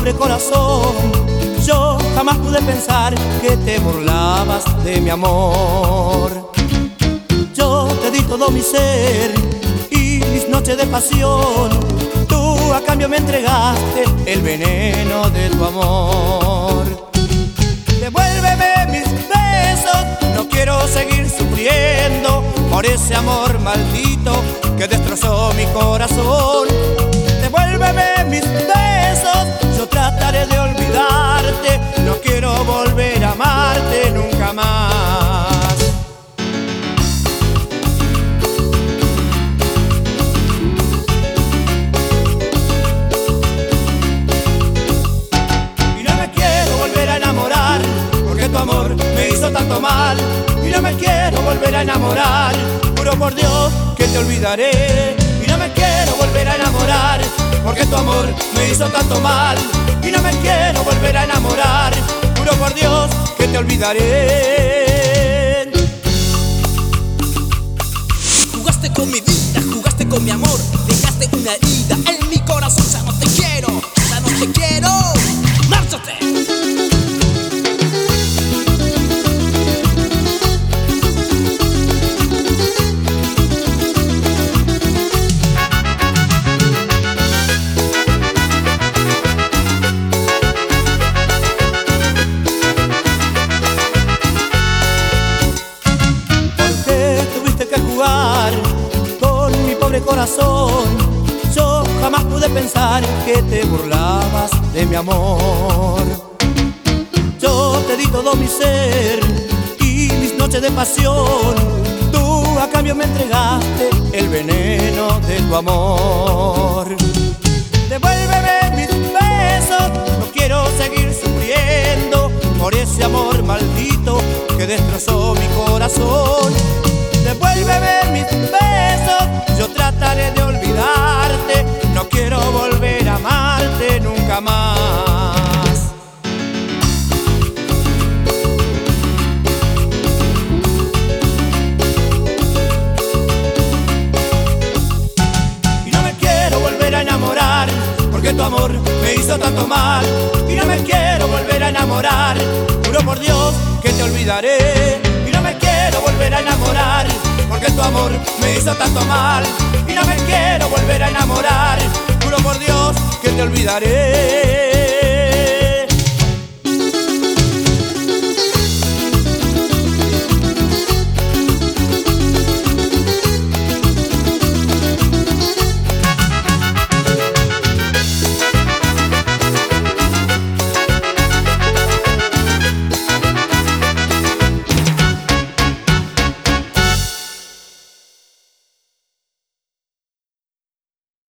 pobre corazón. Yo jamás pude pensar que te burlabas de mi amor. Yo te di todo mi ser y mis noches de pasión. Tú a cambio me entregaste el veneno de tu amor. Devuélveme mis besos, no quiero seguir sufriendo por ese amor maldito que destrozó mi corazón. Devuélveme mis besos, yo trataré de olvidarte, no quiero volver a amarte nunca más. Y no me quiero volver a enamorar, porque tu amor me hizo tanto mal. Y no me quiero volver a enamorar, juro por Dios que te olvidaré. Y no me quiero volver a enamorar, porque tu amor me hizo tanto mal. Y no me quiero volver a enamorar, juro por Dios que te olvidaré. Jugaste con mi vida, jugaste con mi amor, dejaste una herida en mi corazón. Ya no te quiero, ya no te quiero. ¡Márchate! Con mi pobre corazón, yo jamás pude pensar que te burlabas de mi amor. Yo te di todo mi ser y mis noches de pasión. Tú a cambio me entregaste el veneno de tu amor. Devuélveme mis besos, no quiero seguir sufriendo por ese amor maldito que destrozó mi corazón. Devuélveme mis besos, yo trataré de olvidarte, no quiero volver a amarte nunca más. Y no me quiero volver a enamorar, porque tu amor me hizo tanto mal. Y no me quiero volver a enamorar, juro por Dios que te olvidaré. Y no me quiero volver a enamorar, porque tu amor me hizo tanto mal. Y no me quiero volver a enamorar, juro por Dios que te olvidaré.